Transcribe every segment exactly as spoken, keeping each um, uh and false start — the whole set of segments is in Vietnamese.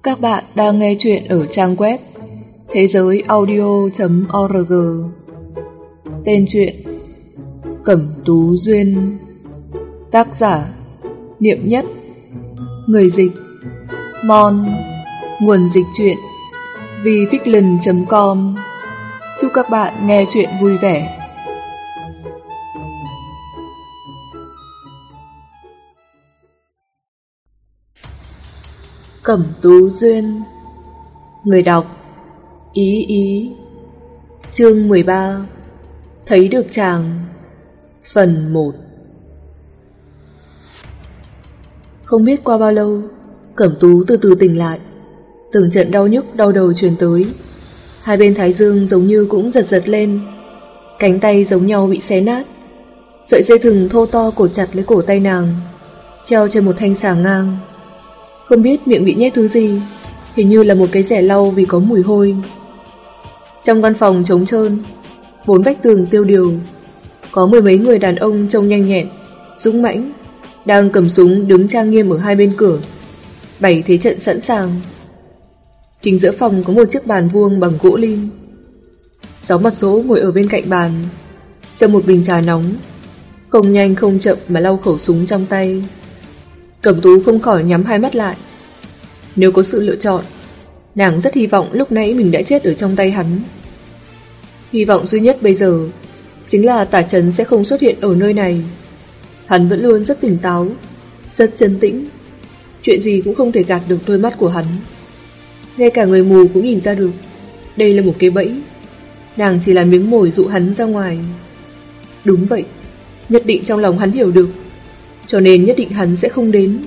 Các bạn đang nghe chuyện ở trang web thế giới audio chấm org. Tên truyện Cẩm Tú Duyên. Tác giả Niệm Nhất. Người dịch Mon. Nguồn dịch truyện vificland chấm com. Chúc các bạn nghe chuyện vui vẻ. Cẩm Tú Duyên. Người đọc Ý Ý. Chương mười ba. Thấy được chàng. Phần một. Không biết qua bao lâu, Cẩm Tú từ từ tỉnh lại. Từng trận đau nhức đau đầu truyền tới. Hai bên thái dương giống như cũng giật giật lên. Cánh tay giống nhau bị xé nát. Sợi dây thừng thô to cột chặt lấy cổ tay nàng, treo trên một thanh xà ngang. Không biết miệng bị nhét thứ gì, hình như là một cái rẻ lau vì có mùi hôi. Trong căn phòng trống trơn, bốn vách tường tiêu điều, có mười mấy người đàn ông trông nhanh nhẹn, dũng mãnh, đang cầm súng đứng trang nghiêm ở hai bên cửa, bày thế trận sẵn sàng. Chính giữa phòng có một chiếc bàn vuông bằng gỗ lim. Sáu mặt số ngồi ở bên cạnh bàn, châm một bình trà nóng, không nhanh không chậm mà lau khẩu súng trong tay. Cẩm Tú không khỏi nhắm hai mắt lại. Nếu có sự lựa chọn, nàng rất hy vọng lúc nãy mình đã chết ở trong tay hắn. Hy vọng duy nhất bây giờ chính là Tả Trấn sẽ không xuất hiện ở nơi này. Hắn vẫn luôn rất tỉnh táo, rất trấn tĩnh. Chuyện gì cũng không thể gạt được đôi mắt của hắn. Ngay cả người mù cũng nhìn ra được đây là một cái bẫy. Nàng chỉ là miếng mồi dụ hắn ra ngoài. Đúng vậy, nhất định trong lòng hắn hiểu được, cho nên nhất định hắn sẽ không đến.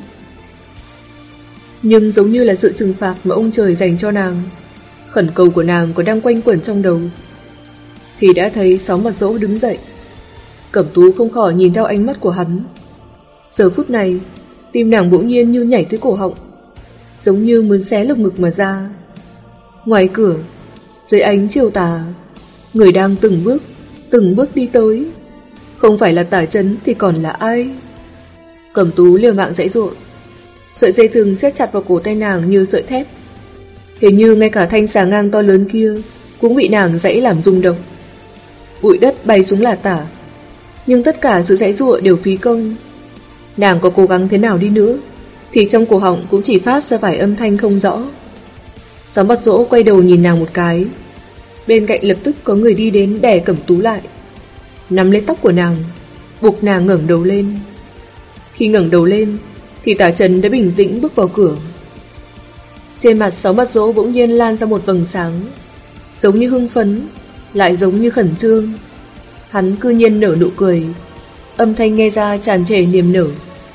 Nhưng giống như là sự trừng phạt mà ông trời dành cho nàng, khẩn cầu của nàng còn đang quanh quẩn trong đầu, thì đã thấy Sáu Mặt Dỗ đứng dậy. Cẩm Tú không khỏi nhìn theo ánh mắt của hắn. Giờ phút này, tim nàng bỗng nhiên như nhảy tới cổ họng, giống như muốn xé lồng ngực mà ra. Ngoài cửa, dưới ánh chiều tà, người đang từng bước, từng bước đi tới. Không phải là Tả Trấn thì còn là ai? Cẩm Tú liều mạng giãy giụa. Sợi dây thừng siết chặt vào cổ tay nàng như sợi thép. Hình như ngay cả thanh xà ngang to lớn kia cũng bị nàng giãy làm rung động. Bụi đất bay xuống là tả, nhưng tất cả sự giãy giụa đều phí công. Nàng có cố gắng thế nào đi nữa thì trong cổ họng cũng chỉ phát ra vài âm thanh không rõ. Sáu Mặt Dỗ quay đầu nhìn nàng một cái. Bên cạnh lập tức có người đi đến đè Cẩm Tú lại, nắm lấy tóc của nàng, buộc nàng ngẩng đầu lên. Khi ngẩng đầu lên thì Tả Trấn đã bình tĩnh bước vào cửa. Trên mặt Sáu Mặt Dỗ bỗng nhiên lan ra một vầng sáng, giống như hưng phấn, lại giống như khẩn trương. Hắn cư nhiên nở nụ cười, âm thanh nghe ra tràn trề niềm nở.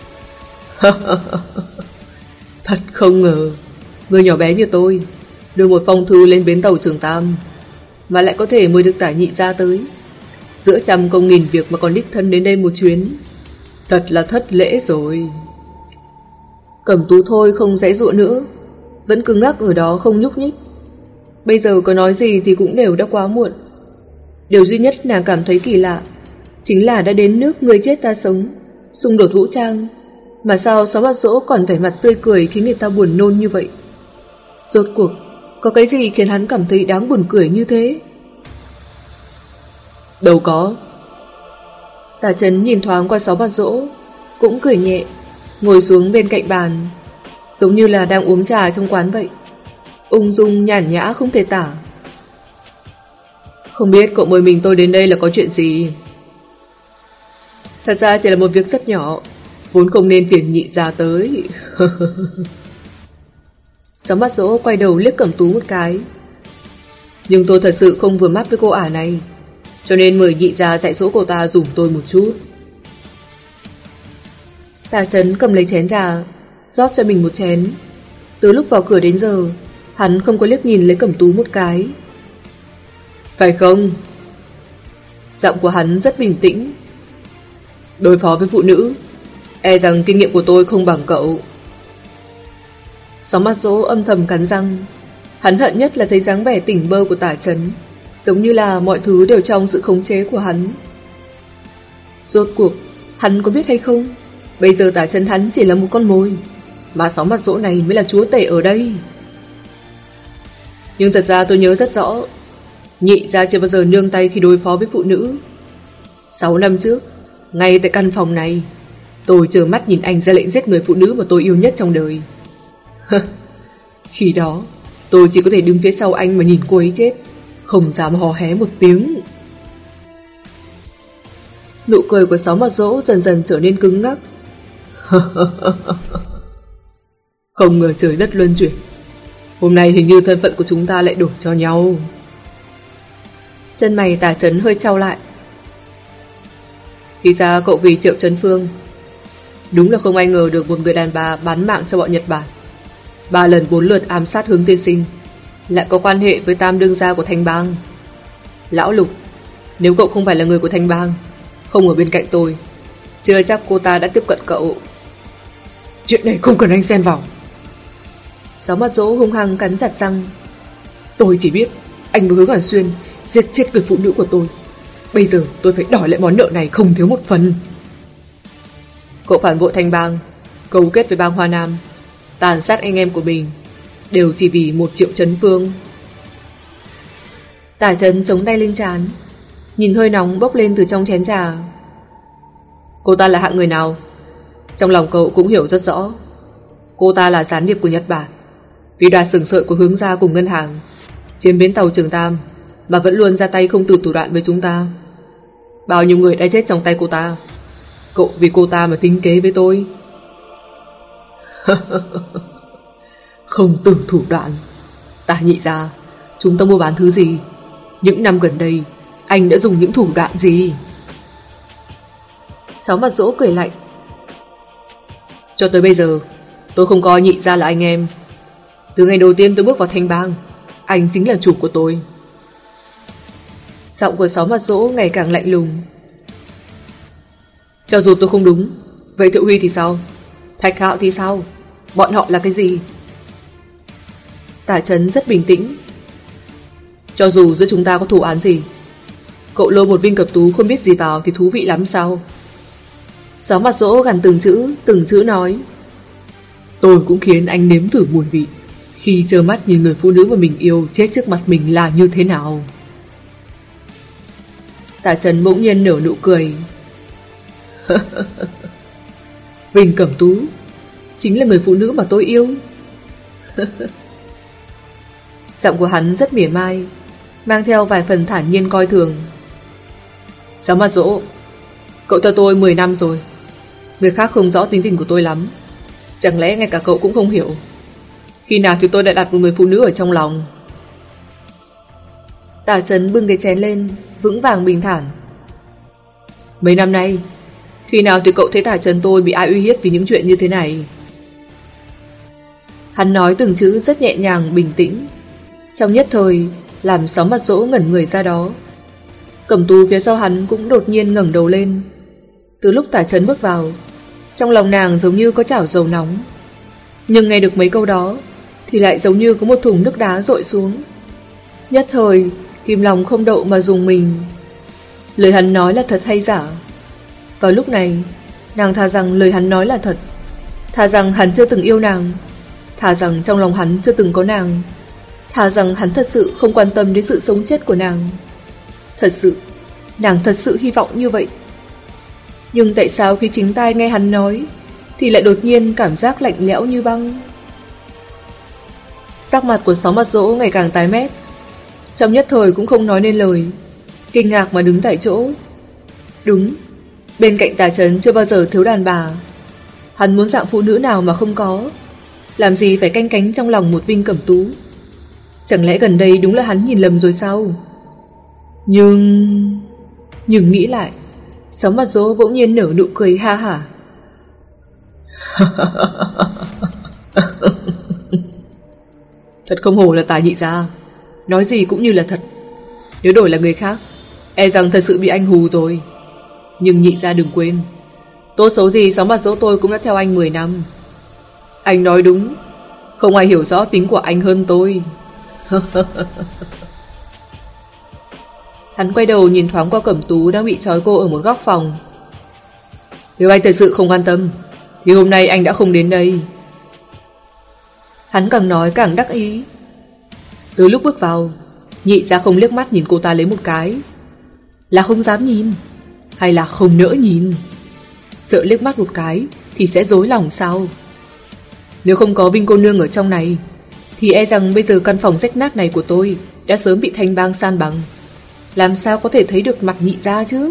Thật không ngờ, người nhỏ bé như tôi đưa một phong thư lên bến tàu Trường Tam, mà lại có thể mời được Tả nhị ra tới. Giữa trăm công nghìn việc mà còn đích thân đến đây một chuyến, thật là thất lễ rồi. Cẩm Tú thôi không giãy giụa nữa, vẫn cứng ngắc ở đó không nhúc nhích. Bây giờ có nói gì thì cũng đều đã quá muộn. Điều duy nhất nàng cảm thấy kỳ lạ chính là đã đến nước người chết ta sống, xung đột vũ trang, mà sao Sáu Mặt Dỗ còn vẻ mặt tươi cười khiến người ta buồn nôn như vậy. Rốt cuộc có cái gì khiến hắn cảm thấy đáng buồn cười như thế? Đâu có. Tả Trấn nhìn thoáng qua Sáu Mặt Dỗ, cũng cười nhẹ, ngồi xuống bên cạnh bàn, giống như là đang uống trà trong quán vậy, ung dung nhàn nhã không thể tả. Không biết cậu mời mình tôi đến đây là có chuyện gì? Thật ra chỉ là một việc rất nhỏ, vốn không nên phiền nhị ra tới. Sáu Mặt Dỗ quay đầu liếc Cẩm Tú một cái. Nhưng tôi thật sự không vừa mắt với cô ả này, cho nên mời nhị ra dạy dỗ cô ta dùm tôi một chút. Tả Trấn cầm lấy chén trà, rót cho mình một chén. Từ lúc vào cửa đến giờ, hắn không có liếc nhìn lấy Cẩm Tú một cái. Phải không? Giọng của hắn rất bình tĩnh. Đối phó với phụ nữ, e rằng kinh nghiệm của tôi không bằng cậu. Sáu Mặt Dỗ âm thầm cắn răng. Hắn hận nhất là thấy dáng vẻ tỉnh bơ của Tả Trấn, giống như là mọi thứ đều trong sự khống chế của hắn. Rốt cuộc, hắn có biết hay không, bây giờ Tả Trấn hắn chỉ là một con mồi, mà Sáu Mặt Dỗ này mới là chúa tể ở đây. Nhưng thật ra tôi nhớ rất rõ, Nhị gia chưa bao giờ nương tay khi đối phó với phụ nữ. Sáu năm trước, ngay tại căn phòng này, tôi trơ mắt nhìn anh ra lệnh giết người phụ nữ mà tôi yêu nhất trong đời. Khi đó, tôi chỉ có thể đứng phía sau anh mà nhìn cô ấy chết, không dám hò hé một tiếng. Nụ cười của Sáu Mặt Dỗ dần dần trở nên cứng ngắc. Không ngờ trời đất luân chuyển, hôm nay hình như thân phận của chúng ta lại đổi cho nhau. Chân mày Tả Chấn hơi chau lại. Thì ra cậu vì Triệu Chấn Phương. Đúng là không ai ngờ được một người đàn bà bán mạng cho bọn Nhật Bản, ba lần bốn lượt ám sát Hướng tiên sinh, lại có quan hệ với tam đương gia của Thanh Bang. Lão Lục, nếu cậu không phải là người của Thanh Bang, không ở bên cạnh tôi, chưa chắc cô ta đã tiếp cận cậu. Chuyện này không cần anh xen vào. Sáu Mặt Dỗ hung hăng cắn chặt răng. Tôi chỉ biết anh với Hứa Hoàn Xuyên giết chết người phụ nữ của tôi. Bây giờ tôi phải đòi lại món nợ này không thiếu một phần. Cậu phản bội Thanh Bang, cấu kết với bang Hoa Nam, tàn sát anh em của mình, đều chỉ vì một Triệu Chấn Phương. Tả Chấn chống tay lên trán, nhìn hơi nóng bốc lên từ trong chén trà. Cô ta là hạng người nào? Trong lòng cậu cũng hiểu rất rõ. Cô ta là gián điệp của Nhật Bản, vì đoạt sừng sợi của Hướng gia cùng ngân hàng, chiếm bến tàu Trường Tam, mà vẫn luôn ra tay không từ thủ đoạn với chúng ta. Bao nhiêu người đã chết trong tay cô ta. Cậu vì cô ta mà tính kế với tôi. Không từ thủ đoạn. Tả Nhị gia, chúng ta mua bán thứ gì? Những năm gần đây anh đã dùng những thủ đoạn gì? Sáu Mặt Dỗ cười lạnh. Cho tới bây giờ tôi không coi Nhị gia là anh em. Từ ngày đầu tiên tôi bước vào Thanh Bang, anh chính là chủ của tôi. Giọng của Sáu Mặt Dỗ ngày càng lạnh lùng. Cho dù tôi không đúng, vậy Thiệu Huy thì sao? Thạch Hạo thì sao? Bọn họ là cái gì? Tả Chấn rất bình tĩnh. Cho dù giữa chúng ta có thù án gì, cậu lôi một viên cẩm tú không biết gì vào thì thú vị lắm sao? Sáu Mặt Dỗ gằn từng chữ, từng chữ nói. Tôi cũng khiến anh nếm thử mùi vị khi trơ mắt nhìn người phụ nữ mà mình yêu chết trước mặt mình là như thế nào. Tả Chấn bỗng nhiên nở nụ cười. Bình Cẩm Tú chính là người phụ nữ mà tôi yêu. Giọng của hắn rất mỉa mai, mang theo vài phần thản nhiên coi thường. Sáu Mặt Dỗ, cậu theo tôi mười năm rồi. Người khác không rõ tính tình của tôi lắm, chẳng lẽ ngay cả cậu cũng không hiểu? Khi nào thì tôi đã đặt một người phụ nữ ở trong lòng? Tả Chấn bưng cái chén lên, vững vàng bình thản. Mấy năm nay, khi nào thì cậu thấy Tả Chấn tôi bị ai uy hiếp vì những chuyện như thế này? Hắn nói từng chữ rất nhẹ nhàng, bình tĩnh, trong nhất thời làm Sáu Mặt Dỗ ngẩn người ra đó. Cẩm Tú phía sau hắn cũng đột nhiên ngẩng đầu lên. Từ lúc Tả Chấn bước vào, trong lòng nàng giống như có chảo dầu nóng, nhưng nghe được mấy câu đó thì lại giống như có một thùng nước đá dội xuống. Nhất thời kìm lòng không đậu mà rùng mình. Lời hắn nói là thật hay giả? Vào lúc này, nàng thà rằng lời hắn nói là thật, thà rằng hắn chưa từng yêu nàng, thà rằng trong lòng hắn chưa từng có nàng, thà rằng hắn thật sự không quan tâm đến sự sống chết của nàng. Thật sự, nàng thật sự hy vọng như vậy. Nhưng tại sao khi chính tai nghe hắn nói thì lại đột nhiên cảm giác lạnh lẽo như băng? Sắc mặt của Sáu Mặt Dỗ ngày càng tái mét, trong nhất thời cũng không nói nên lời, kinh ngạc mà đứng tại chỗ. Đúng, bên cạnh Tả Chấn chưa bao giờ thiếu đàn bà. Hắn muốn dạng phụ nữ nào mà không có? Làm gì phải canh cánh trong lòng một viên cẩm tú? Chẳng lẽ gần đây đúng là hắn nhìn lầm rồi sao? Nhưng... Nhưng nghĩ lại, Sáu Mặt Dỗ bỗng nhiên nở nụ cười ha hả. Thật không hổ là Tả Nhị gia, nói gì cũng như là thật. Nếu đổi là người khác, e rằng thật sự bị anh hù rồi. Nhưng Nhị gia đừng quên, tốt xấu gì Sáu Mặt Dỗ tôi cũng đã theo anh mười năm. Anh nói đúng, không ai hiểu rõ tính của anh hơn tôi. Hắn quay đầu nhìn thoáng qua Cẩm Tú đang bị trói cô ở một góc phòng. Nếu anh thật sự không quan tâm thì hôm nay anh đã không đến đây. Hắn càng nói càng đắc ý. Từ lúc bước vào, Nhị gia không liếc mắt nhìn cô ta lấy một cái. Là không dám nhìn, hay là không nỡ nhìn? Sợ liếc mắt một cái thì sẽ rối lòng sao? Nếu không có Vinh cô nương ở trong này thì e rằng bây giờ căn phòng rách nát này của tôi đã sớm bị Thanh Bang san bằng. Làm sao có thể thấy được mặt Nhị gia chứ?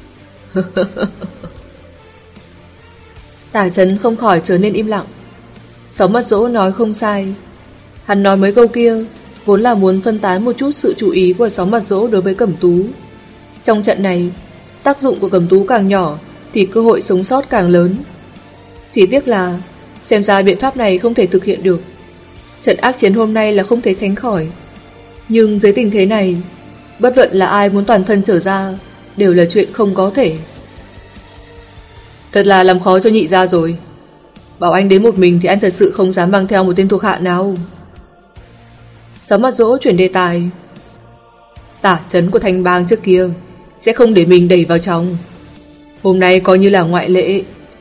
Tả Trấn không khỏi trở nên im lặng. Sáu Mắt Dỗ nói không sai. Hắn nói mấy câu kia vốn là muốn phân tán một chút sự chú ý của Sáu Mặt Dỗ đối với Cẩm Tú. Trong trận này, tác dụng của Cẩm Tú càng nhỏ thì cơ hội sống sót càng lớn. Chỉ tiếc là xem ra biện pháp này không thể thực hiện được. Trận ác chiến hôm nay là không thể tránh khỏi. Nhưng dưới tình thế này, bất luận là ai muốn toàn thân trở ra đều là chuyện không có thể. Thật là làm khó cho Nhị gia rồi. Bảo anh đến một mình thì anh thật sự không dám mang theo một tên thuộc hạ nào. Sáu Mắt Dỗ chuyển đề tài. Tả Trấn của Thanh Bang trước kia sẽ không để mình đẩy vào trong. Hôm nay coi như là ngoại lệ.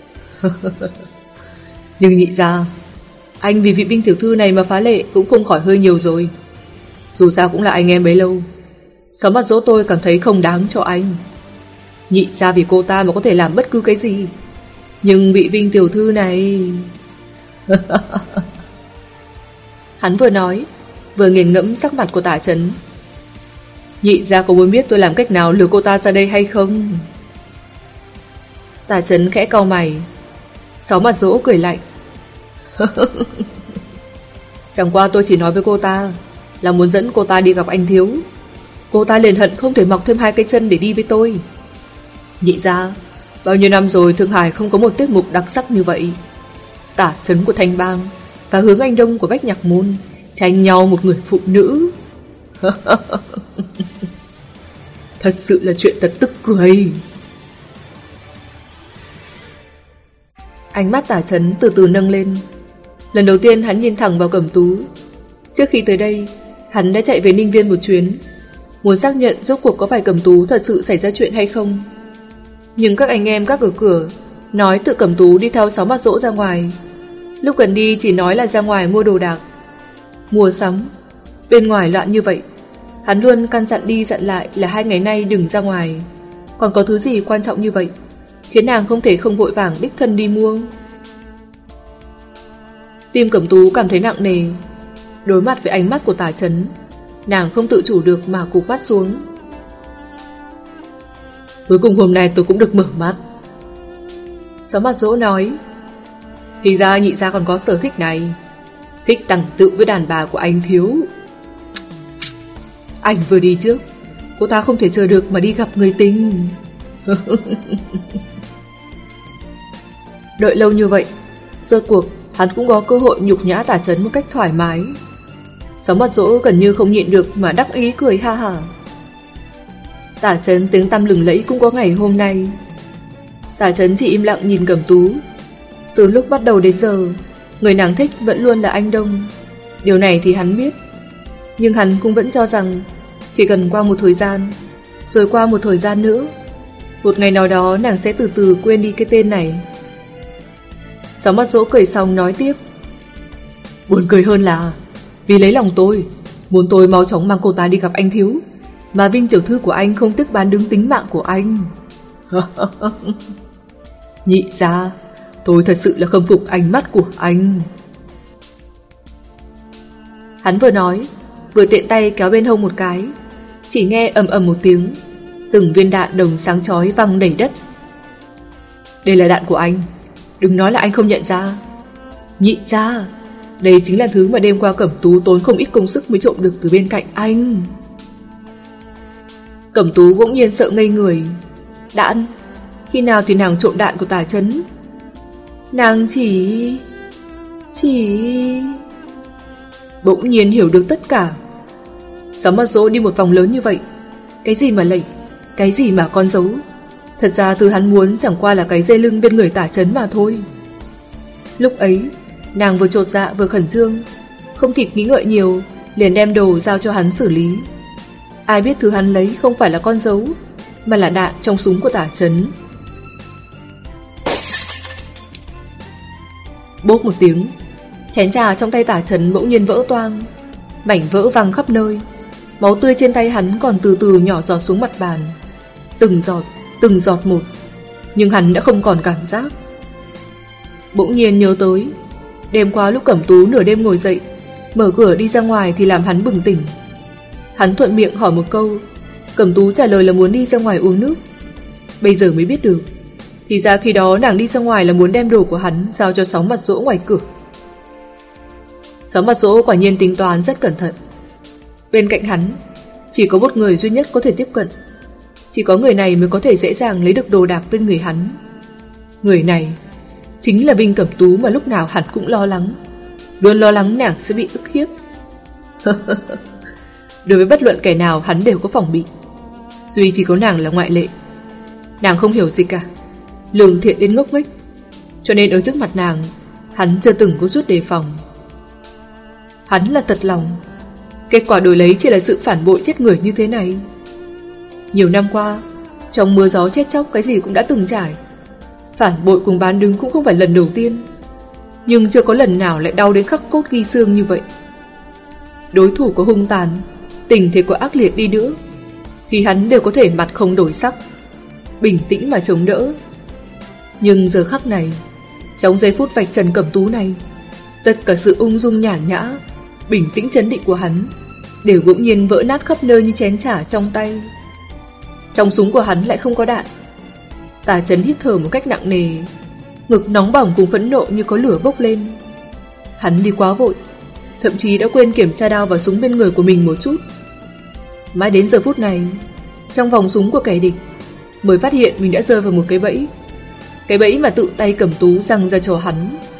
Nhưng Nhị gia, anh vì vị binh tiểu thư này mà phá lệ cũng không khỏi hơi nhiều rồi. Dù sao cũng là anh em bấy lâu. Sáu Mắt Dỗ tôi cảm thấy không đáng cho anh. Nhị gia vì cô ta mà có thể làm bất cứ cái gì. Nhưng vị Vinh tiểu thư này... Hắn vừa nói vừa nghiền ngẫm sắc mặt của Tả Trấn. Nhị gia có muốn biết tôi làm cách nào lừa cô ta ra đây hay không? Tả Trấn khẽ cau mày. Sáu Mặt Dỗ cười lạnh. Chẳng qua tôi chỉ nói với cô ta là muốn dẫn cô ta đi gặp anh thiếu. Cô ta liền hận không thể mọc thêm hai cái chân để đi với tôi. Nhị gia, bao nhiêu năm rồi Thượng Hải không có một tiết mục đặc sắc như vậy. Tả Trấn của Thanh Bang và Hướng Anh Đông của Bách Nhạc Môn tranh nhau một người phụ nữ. Thật sự là chuyện thật tức cười. Ánh mắt Tả Trấn từ từ nâng lên. Lần đầu tiên hắn nhìn thẳng vào Cẩm Tú. Trước khi tới đây, hắn đã chạy về Ninh Viên một chuyến, muốn xác nhận rốt cuộc có phải Cẩm Tú thật sự xảy ra chuyện hay không. Nhưng các anh em các ở cửa nói tự Cẩm Tú đi theo Sáu Mặt Dỗ ra ngoài. Lúc gần đi chỉ nói là ra ngoài mua đồ đạc, mua sắm. Bên ngoài loạn như vậy, hắn luôn căn dặn đi dặn lại là hai ngày nay đừng ra ngoài. Còn có thứ gì quan trọng như vậy khiến nàng không thể không vội vàng đích thân đi mua. Tim Cẩm Tú cảm thấy nặng nề. Đối mặt với ánh mắt của Tả Trấn, nàng không tự chủ được mà cụp mắt xuống. Cuối cùng hôm nay tôi cũng được mở mắt. Sáu Mặt Dỗ nói. Thì ra Nhị gia còn có sở thích này, thích tằng tự với đàn bà của anh thiếu. Anh vừa đi trước, cô ta không thể chờ được mà đi gặp người tình. Đợi lâu như vậy, rốt cuộc hắn cũng có cơ hội nhục nhã Tả Trấn một cách thoải mái. Sáu Mặt Dỗ gần như không nhịn được mà đắc ý cười ha hả. Tả Trấn tiếng tăm lừng lẫy cũng có ngày hôm nay. Tả Trấn chỉ im lặng nhìn Cẩm Tú. Từ lúc bắt đầu đến giờ, người nàng thích vẫn luôn là anh Đông. Điều này thì hắn biết. Nhưng hắn cũng vẫn cho rằng chỉ cần qua một thời gian, rồi qua một thời gian nữa, một ngày nào đó nàng sẽ từ từ quên đi cái tên này. Sáu Mắt Dỗ cười xong nói tiếp. Buồn cười hơn là vì lấy lòng tôi, muốn tôi mau chóng mang cô ta đi gặp anh thiếu, mà Vinh tiểu thư của anh không tiếc bán đứng tính mạng của anh. Nhị gia, tôi thật sự là khâm phục ánh mắt của anh. Hắn vừa nói vừa tiện tay kéo bên hông một cái. Chỉ nghe ầm ầm một tiếng, từng viên đạn đồng sáng chói văng đầy đất. Đây là đạn của anh, đừng nói là anh không nhận ra. Nhị gia, đây chính là thứ mà đêm qua Cẩm Tú tốn không ít công sức mới trộm được từ bên cạnh anh. Cẩm Tú bỗng nhiên sợ ngây người. Đạn? Khi nào thì nàng trộm đạn của Tả Trấn? Nàng chỉ... Chỉ... Bỗng nhiên hiểu được tất cả. Sáu Mặt Dỗ đi một vòng lớn như vậy, cái gì mà lệnh, cái gì mà con dấu, thật ra thứ hắn muốn chẳng qua là cái dây lưng bên người Tả Trấn mà thôi. Lúc ấy nàng vừa chột dạ vừa khẩn trương, không kịp nghĩ ngợi nhiều, liền đem đồ giao cho hắn xử lý. Ai biết thứ hắn lấy không phải là con dấu, mà là đạn trong súng của Tả Trấn. Bốp một tiếng, chén trà trong tay Tả Trấn bỗng nhiên vỡ toang. Mảnh vỡ văng khắp nơi, máu tươi trên tay hắn còn từ từ nhỏ giọt xuống mặt bàn. Từng giọt, từng giọt một, nhưng hắn đã không còn cảm giác. Bỗng nhiên nhớ tới đêm qua lúc Cẩm Tú nửa đêm ngồi dậy mở cửa đi ra ngoài thì làm hắn bừng tỉnh. Hắn thuận miệng hỏi một câu, Cẩm Tú trả lời là muốn đi ra ngoài uống nước. Bây giờ mới biết được, thì ra khi đó nàng đi ra ngoài là muốn đem đồ của hắn giao cho Sáu Mặt Dỗ ngoài cửa. Sáu Mặt Dỗ quả nhiên tính toán rất cẩn thận. Bên cạnh hắn chỉ có một người duy nhất có thể tiếp cận, chỉ có người này mới có thể dễ dàng lấy được đồ đạc bên người hắn. Người này chính là Vinh Cẩm Tú mà lúc nào hắn cũng lo lắng, luôn lo lắng nàng sẽ bị ức hiếp. Đối với bất luận kẻ nào hắn đều có phòng bị, duy chỉ có nàng là ngoại lệ. Nàng không hiểu gì cả, lương thiện đến ngốc nghếch, cho nên ở trước mặt nàng hắn chưa từng có chút đề phòng. Hắn là thật lòng, kết quả đổi lấy chỉ là sự phản bội chết người như thế này. Nhiều năm qua, trong mưa gió chết chóc cái gì cũng đã từng trải, phản bội cùng bán đứng cũng không phải lần đầu tiên, nhưng chưa có lần nào lại đau đến khắc cốt ghi xương như vậy. Đối thủ có hung tàn, tình thế có ác liệt đi nữa, thì hắn đều có thể mặt không đổi sắc, bình tĩnh mà chống đỡ. Nhưng giờ khắc này, trong giây phút vạch trần Cẩm Tú này, tất cả sự ung dung nhàn nhã, bình tĩnh trấn định của hắn đều bỗng nhiên vỡ nát khắp nơi như chén trà trong tay. Trong súng của hắn lại không có đạn. Tà Chấn hít thở một cách nặng nề, ngực nóng bỏng cùng phẫn nộ như có lửa bốc lên. Hắn đi quá vội, thậm chí đã quên kiểm tra đao và súng bên người của mình một chút. Mãi đến giờ phút này, trong vòng súng của kẻ địch, mới phát hiện mình đã rơi vào một cái bẫy. Cái bẫy mà tự tay Cẩm Tú giăng ra cho hắn.